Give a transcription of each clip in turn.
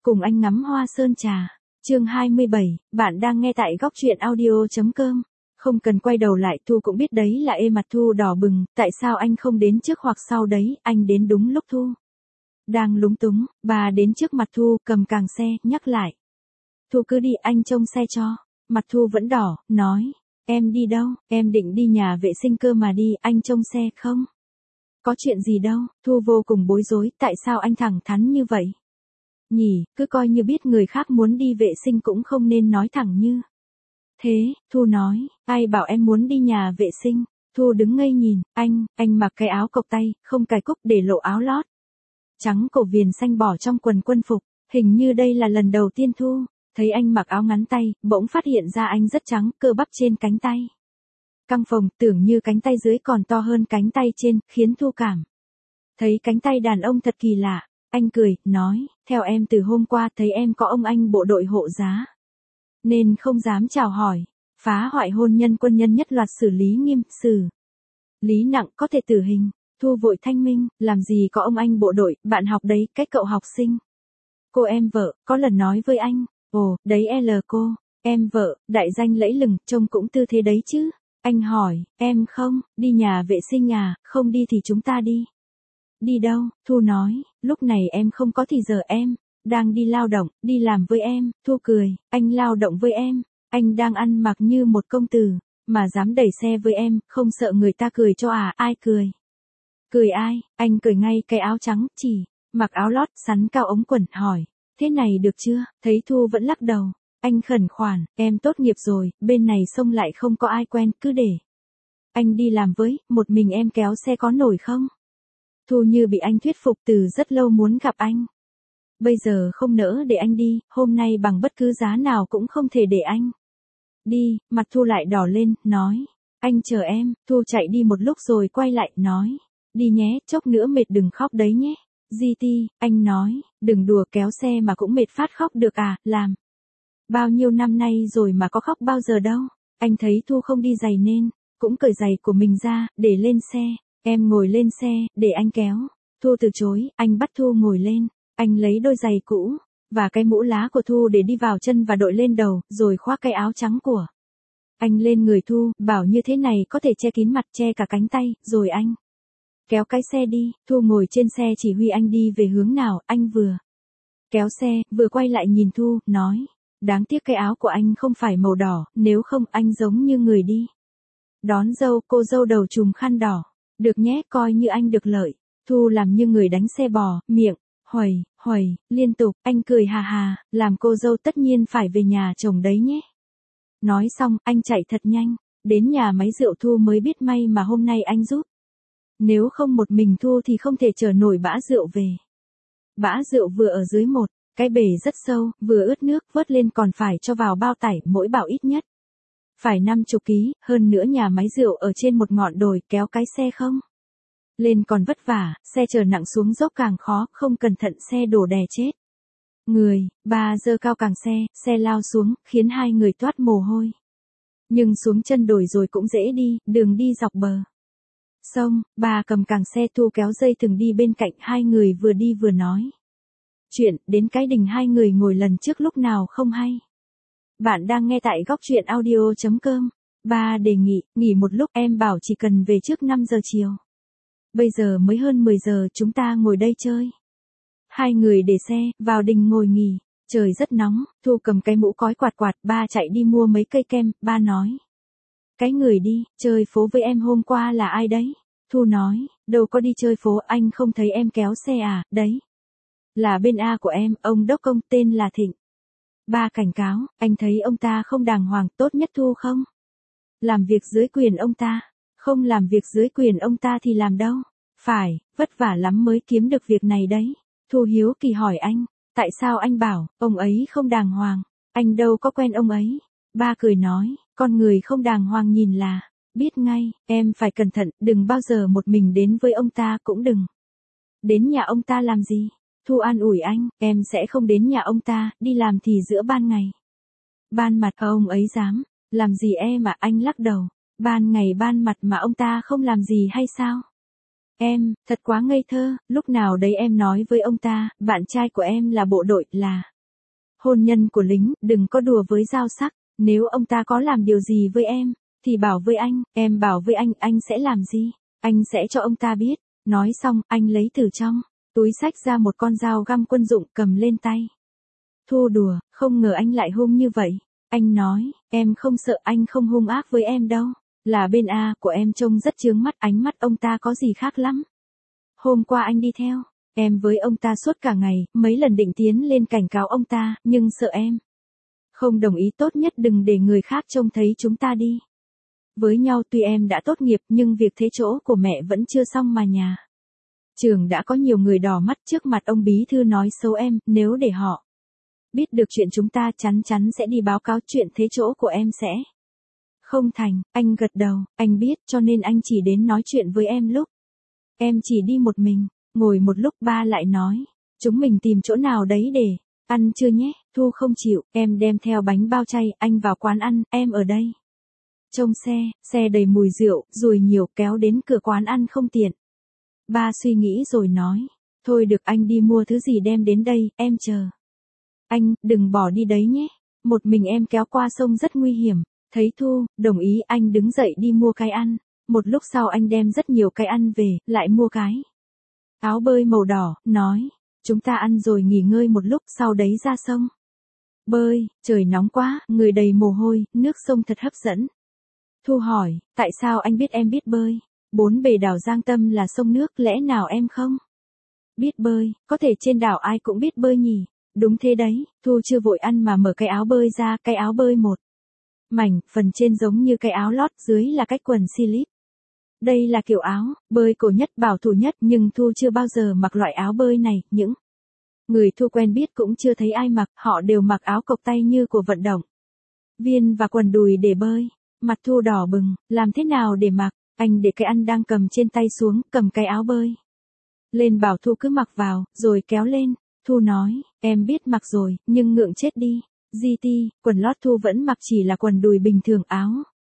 Cùng anh ngắm hoa sơn trà. Chương 27, bạn đang nghe tại góc truyện audio.com. Không cần quay đầu lại, Thu cũng biết đấy là mặt Thu đỏ bừng, tại sao anh không đến trước hoặc sau đấy, anh đến đúng lúc Thu đang lúng túng, bà đến trước mặt Thu, cầm càng xe, nhắc lại. Thu cứ đi, anh trông xe cho. Mặt Thu vẫn đỏ, nói, em đi đâu, em định đi nhà vệ sinh cơ mà đi, anh trông xe không? Có chuyện gì đâu, Thu vô cùng bối rối, tại sao anh thẳng thắn như vậy? Nhỉ, cứ coi như biết người khác muốn đi vệ sinh cũng không nên nói thẳng như thế. Thu nói, ai bảo em muốn đi nhà vệ sinh? Thu đứng ngây nhìn, anh mặc cái áo cộc tay, không cài cúc để lộ áo lót trắng cổ viền xanh bỏ trong quần quân phục, hình như đây là lần đầu tiên Thu thấy anh mặc áo ngắn tay, bỗng phát hiện ra anh rất trắng, cơ bắp trên cánh tay căng phồng, tưởng như cánh tay dưới còn to hơn cánh tay trên, khiến Thu cảm thấy cánh tay đàn ông thật kỳ lạ. Anh cười, nói, theo em từ hôm qua thấy em có ông anh bộ đội hộ giá, nên không dám chào hỏi, phá hoại hôn nhân quân nhân nhất loạt xử lý nghiêm, xử lý nặng có thể tử hình. Thu vội thanh minh, làm gì có ông anh bộ đội, bạn học đấy, cách cậu học sinh. Cô em vợ, có lần nói với anh, ồ, đấy cô, em vợ, đại danh lẫy lừng, trông cũng tư thế đấy chứ. Anh hỏi, em không, đi nhà vệ sinh à, không đi thì chúng ta đi. Đi đâu? Thu nói, lúc này em không có thì giờ em đang đi lao động, đi làm với em. Thu cười, anh lao động với em, anh đang ăn mặc như một công tử, mà dám đẩy xe với em, không sợ người ta cười cho à? Ai cười? Cười ai? Anh cười ngay cái áo trắng, chỉ mặc áo lót, sắn cao ống quần, hỏi, thế này được chưa? Thấy Thu vẫn lắc đầu, anh khẩn khoản, em tốt nghiệp rồi, bên này xông lại không có ai quen, cứ để anh đi làm với, một mình em kéo xe có nổi không? Thu như bị anh thuyết phục, từ rất lâu muốn gặp anh. Bây giờ không nỡ để anh đi, hôm nay bằng bất cứ giá nào cũng không thể để anh đi. Mặt Thu lại đỏ lên, nói, anh chờ em. Thu chạy đi một lúc rồi quay lại, nói, đi nhé, chốc nữa mệt đừng khóc đấy nhé. GT, anh nói, đừng đùa, kéo xe mà cũng mệt phát khóc được à, làm bao nhiêu năm nay rồi mà có khóc bao giờ đâu. Anh thấy Thu không đi giày nên cũng cởi giày của mình ra, để lên xe. Em ngồi lên xe, để anh kéo. Thu từ chối, anh bắt Thu ngồi lên. Anh lấy đôi giày cũ và cái mũ lá của Thu để đi vào chân và đội lên đầu, rồi khoác cái áo trắng của anh lên người Thu, bảo như thế này có thể che kín mặt, che cả cánh tay, rồi anh kéo cái xe đi. Thu ngồi trên xe chỉ huy anh đi về hướng nào. Anh vừa kéo xe, vừa quay lại nhìn Thu, nói, đáng tiếc cái áo của anh không phải màu đỏ, nếu không anh giống như người đi đón dâu, cô dâu đầu trùm khăn đỏ. Được nhé, coi như anh được lợi. Thu làm như người đánh xe bò, miệng huầy liên tục. Anh cười hà hà, làm cô dâu tất nhiên phải về nhà chồng đấy nhé. Nói xong, anh chạy thật nhanh đến nhà máy rượu. Thu mới biết may mà hôm nay anh giúp, nếu không một mình Thu thì không thể chở nổi bã rượu về. Bã rượu vừa ở dưới một cái bể rất sâu, vừa ướt nước, vớt lên còn phải cho vào bao tải, mỗi bao ít nhất phải 50 ký, hơn nữa nhà máy rượu ở trên một ngọn đồi, kéo cái xe không lên còn vất vả, xe chở nặng xuống dốc càng khó, không cẩn thận xe đổ đè chết người. Bà giơ cao càng xe lao xuống, khiến hai người toát mồ hôi. Nhưng xuống chân đồi rồi cũng dễ đi, đường đi dọc bờ sông. Bà cầm càng xe, Thu kéo dây thừng đi bên cạnh, hai người vừa đi vừa nói chuyện đến cái đình hai người ngồi lần trước lúc nào không hay. Bạn đang nghe tại góc truyện audio.com. Ba đề nghị, nghỉ một lúc, em bảo chỉ cần về trước 5 giờ chiều. Bây giờ mới hơn 10 giờ, chúng ta ngồi đây chơi. Hai người để xe, vào đình ngồi nghỉ. Trời rất nóng, Thu cầm cái mũ cói quạt, ba chạy đi mua mấy cây kem. Ba nói, cái người đi chơi phố với em hôm qua là ai đấy? Thu nói, đâu có đi chơi phố, anh không thấy em kéo xe à, đấy là bên A của em, ông đốc công tên là Thịnh. Ba cảnh cáo, anh thấy ông ta không đàng hoàng, tốt nhất Thu không làm việc dưới quyền ông ta. Không làm việc dưới quyền ông ta thì làm đâu. Phải, vất vả lắm mới kiếm được việc này đấy. Thu hiếu kỳ hỏi anh, tại sao anh bảo ông ấy không đàng hoàng? Anh đâu có quen ông ấy. Ba cười nói, con người không đàng hoàng nhìn là biết ngay, em phải cẩn thận, đừng bao giờ một mình đến với ông ta, cũng đừng đến nhà ông ta làm gì. Thu an ủi anh, em sẽ không đến nhà ông ta, đi làm thì giữa ban ngày. Ban mặt ông ấy dám làm gì em à? Anh lắc đầu, ban ngày ban mặt mà ông ta không làm gì hay sao? Em, thật quá ngây thơ, lúc nào đấy em nói với ông ta, bạn trai của em là bộ đội, là Hôn nhân của lính, đừng có đùa với dao sắc, nếu ông ta có làm điều gì với em, thì bảo với anh, em bảo với anh sẽ làm gì? Anh sẽ cho ông ta biết. Nói xong, anh lấy từ trong túi xách ra một con dao găm quân dụng cầm lên tay. Thu đùa, không ngờ anh lại hung như vậy. Anh nói, em không sợ, anh không hung ác với em đâu. Là bên A của em trông rất chướng mắt, ánh mắt ông ta có gì khác lắm. Hôm qua anh đi theo em với ông ta suốt cả ngày, mấy lần định tiến lên cảnh cáo ông ta, nhưng sợ em không đồng ý, tốt nhất đừng để người khác trông thấy chúng ta đi với nhau. Tuy em đã tốt nghiệp nhưng việc thế chỗ của mẹ vẫn chưa xong mà nhà trường đã có nhiều người đỏ mắt, trước mặt ông bí thư nói xấu em, nếu để họ biết được chuyện chúng ta chắn chắn sẽ đi báo cáo, chuyện thế chỗ của em sẽ không thành. Anh gật đầu, anh biết, cho nên anh chỉ đến nói chuyện với em lúc em chỉ đi một mình. Ngồi một lúc ba lại nói, chúng mình tìm chỗ nào đấy để ăn trưa nhé. Thu không chịu, em đem theo bánh bao chay, anh vào quán ăn, em ở đây trông xe đầy mùi rượu, ruồi nhiều, kéo đến cửa quán ăn không tiện. Ba suy nghĩ rồi nói, thôi được, anh đi mua thứ gì đem đến đây, em chờ anh, đừng bỏ đi đấy nhé. Một mình em kéo qua sông rất nguy hiểm. Thấy Thu đồng ý, anh đứng dậy đi mua cái ăn. Một lúc sau anh đem rất nhiều cái ăn về, lại mua cái áo bơi màu đỏ, nói, chúng ta ăn rồi nghỉ ngơi một lúc, sau đấy ra sông bơi. Trời nóng quá, người đầy mồ hôi, nước sông thật hấp dẫn. Thu hỏi, tại sao anh biết em biết bơi? Bốn bề đảo Giang Tâm là sông nước, lẽ nào em không biết bơi? Có thể trên đảo ai cũng biết bơi nhỉ? Đúng thế đấy. Thu chưa vội ăn mà mở cái áo bơi ra, cái áo bơi một mảnh, phần trên giống như cái áo lót, dưới là cái quần slip. Đây là kiểu áo bơi cổ nhất, bảo thủ nhất, nhưng Thu chưa bao giờ mặc loại áo bơi này. Những người Thu quen biết cũng chưa thấy ai mặc, họ đều mặc áo cộc tay như của vận động viên và quần đùi để bơi. Mặt Thu đỏ bừng, làm thế nào để mặc? Anh để cái ăn đang cầm trên tay xuống, cầm cái áo bơi lên, bảo Thu cứ mặc vào, rồi kéo lên. Thu nói, em biết mặc rồi, nhưng ngượng chết đi. GT, quần lót Thu vẫn mặc chỉ là quần đùi bình thường, áo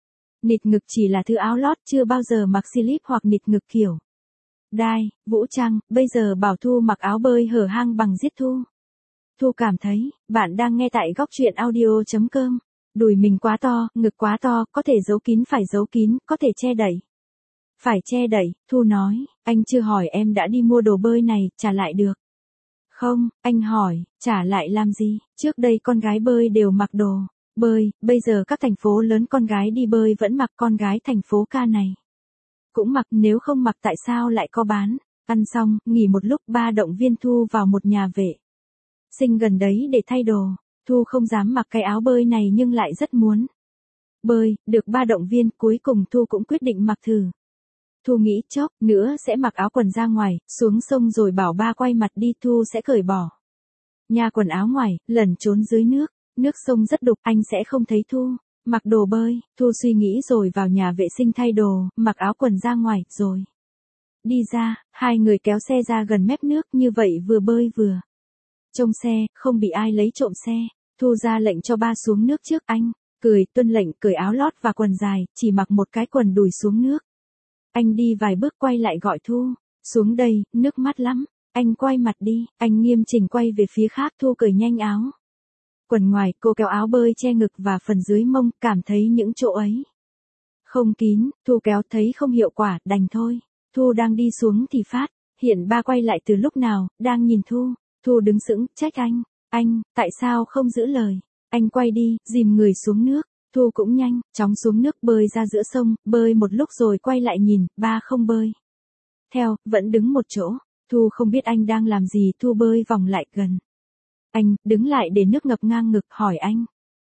nịt ngực chỉ là thứ áo lót, chưa bao giờ mặc slip hoặc nịt ngực kiểu đai, vũ trang. Bây giờ bảo Thu mặc áo bơi hở hang bằng giết Thu. Thu cảm thấy, bạn đang nghe tại góc truyện audio.com. Đùi mình quá to, ngực quá to, có thể giấu kín phải giấu kín, có thể che đậy phải che đậy. Thu nói, anh chưa hỏi em đã đi mua đồ bơi này, trả lại được không? Anh hỏi, trả lại làm gì? Trước đây con gái bơi đều mặc đồ bơi, bây giờ các thành phố lớn con gái đi bơi vẫn mặc, con gái thành phố ca này cũng mặc, nếu không mặc tại sao lại có bán? Ăn xong, nghỉ một lúc, ba động viên Thu vào một nhà vệ sinh gần đấy để thay đồ. Thu không dám mặc cái áo bơi này nhưng lại rất muốn bơi, được ba động viên, cuối cùng Thu cũng quyết định mặc thử. Thu nghĩ chốc nữa sẽ mặc áo quần ra ngoài, xuống sông rồi bảo ba quay mặt đi, Thu sẽ cởi bỏ nhà quần áo ngoài, lẩn trốn dưới nước. Nước sông rất đục, anh sẽ không thấy Thu mặc đồ bơi. Thu suy nghĩ rồi vào nhà vệ sinh thay đồ, mặc áo quần ra ngoài, rồi đi ra. Hai người kéo xe ra gần mép nước, như vậy vừa bơi vừa trông xe, không bị ai lấy trộm xe. Thu ra lệnh cho ba xuống nước trước, anh cười tuân lệnh, cởi áo lót và quần dài, chỉ mặc một cái quần đùi xuống nước. Anh đi vài bước quay lại gọi Thu, xuống đây, nước mát lắm. Anh quay mặt đi, anh nghiêm chỉnh quay về phía khác. Thu cởi nhanh áo quần ngoài, cô kéo áo bơi che ngực và phần dưới mông, cảm thấy những chỗ ấy không kín. Thu kéo thấy không hiệu quả, đành thôi. Thu đang đi xuống thì phát hiện ba quay lại từ lúc nào, đang nhìn Thu. Thu đứng sững, trách anh, tại sao không giữ lời? Anh quay đi, dìm người xuống nước. Thu cũng nhanh chóng xuống nước, bơi ra giữa sông, bơi một lúc rồi quay lại nhìn, ba không bơi theo, vẫn đứng một chỗ. Thu không biết anh đang làm gì. Thu bơi vòng lại gần anh, đứng lại để nước ngập ngang ngực, hỏi anh,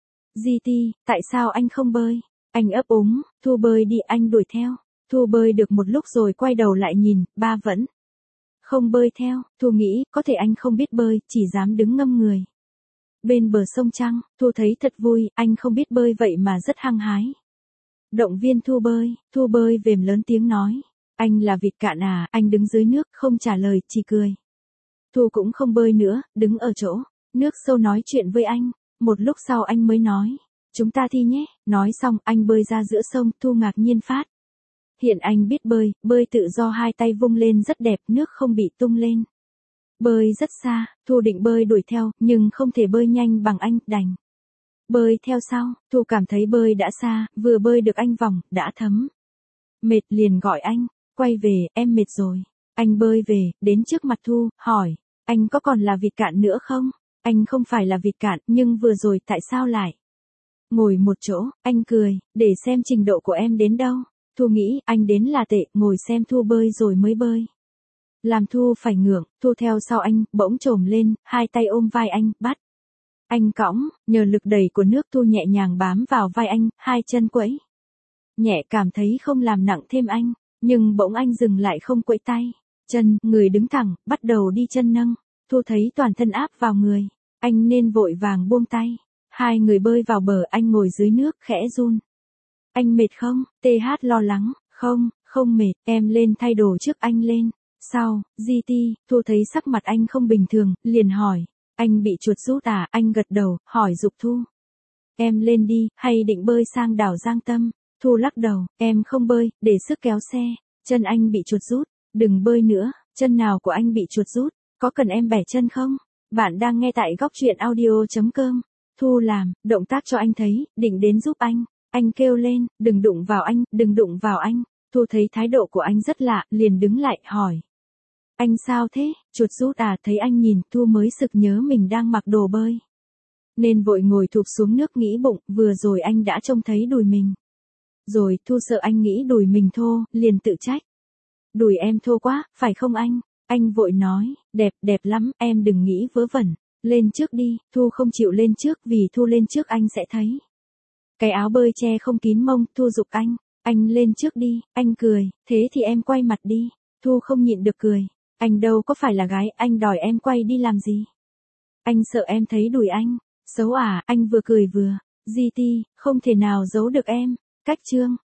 GT, tại sao anh không bơi? Anh ấp úng, Thu bơi đi, anh đuổi theo. Thu bơi được một lúc rồi quay đầu lại nhìn, ba vẫn không bơi theo. Thu nghĩ, có thể anh không biết bơi, chỉ dám đứng ngâm người bên bờ sông trăng. Thu thấy thật vui, anh không biết bơi vậy mà rất hăng hái động viên Thu bơi vềm lớn tiếng nói, anh là vịt cạn à? Anh đứng dưới nước, không trả lời, chỉ cười. Thu cũng không bơi nữa, đứng ở chỗ nước sâu nói chuyện với anh. Một lúc sau anh mới nói, chúng ta thi nhé. Nói xong, anh bơi ra giữa sông. Thu ngạc nhiên phát hiện anh biết bơi, bơi tự do, hai tay vung lên rất đẹp, nước không bị tung lên Bơi rất xa, Thu định bơi đuổi theo, nhưng không thể bơi nhanh bằng anh, đành bơi theo sau. Thu cảm thấy bơi đã xa, vừa bơi được anh vòng, đã thấm mệt liền gọi anh, quay về, em mệt rồi. Anh bơi về, đến trước mặt Thu, hỏi, anh có còn là vịt cạn nữa không? Anh không phải là vịt cạn, nhưng vừa rồi tại sao lại ngồi một chỗ? Anh cười, để xem trình độ của em đến đâu. Thu nghĩ, anh đến là tệ, ngồi xem Thu bơi rồi mới bơi. Làm Thu phải ngượng, Thu theo sau anh, bỗng trồm lên, hai tay ôm vai anh, bắt anh cõng, nhờ lực đẩy của nước Thu nhẹ nhàng bám vào vai anh, hai chân quẫy nhẹ, cảm thấy không làm nặng thêm anh, nhưng bỗng anh dừng lại, không quẫy tay chân, người đứng thẳng, bắt đầu đi chân nâng. Thu thấy toàn thân áp vào người, anh nên vội vàng buông tay. Hai người bơi vào bờ, anh ngồi dưới nước, khẽ run. Anh mệt không? TH lo lắng, không, không mệt, em lên thay đồ trước. Anh lên. Sau, GT, Thu thấy sắc mặt anh không bình thường, liền hỏi, anh bị chuột rút à? Anh gật đầu, hỏi giục Thu, em lên đi, hay định bơi sang đảo Giang Tâm? Thu lắc đầu, em không bơi, để sức kéo xe. Chân anh bị chuột rút, đừng bơi nữa. Chân nào của anh bị chuột rút? Có cần em bẻ chân không? Bạn đang nghe tại góc truyện audio.com. Thu làm động tác cho anh thấy, định đến giúp anh. Anh kêu lên, đừng đụng vào anh, đừng đụng vào anh. Thu thấy thái độ của anh rất lạ, liền đứng lại, hỏi, anh sao thế? Chuột rút à? Thấy anh nhìn, Thu mới sực nhớ mình đang mặc đồ bơi, nên vội ngồi thụp xuống nước, nghĩ bụng, vừa rồi anh đã trông thấy đùi mình rồi. Thu sợ anh nghĩ đùi mình thô, liền tự trách, đùi em thô quá, phải không anh? Anh vội nói, đẹp, đẹp lắm, em đừng nghĩ vớ vẩn. Lên trước đi. Thu không chịu lên trước, vì Thu lên trước anh sẽ thấy cái áo bơi che không kín mông. Thu giục anh lên trước đi. Anh cười, thế thì em quay mặt đi. Thu không nhịn được cười, anh đâu có phải là gái, anh đòi em quay đi làm gì? Anh sợ em thấy đùi anh xấu à? Anh vừa cười vừa, GT, không thể nào giấu được em. Cách chương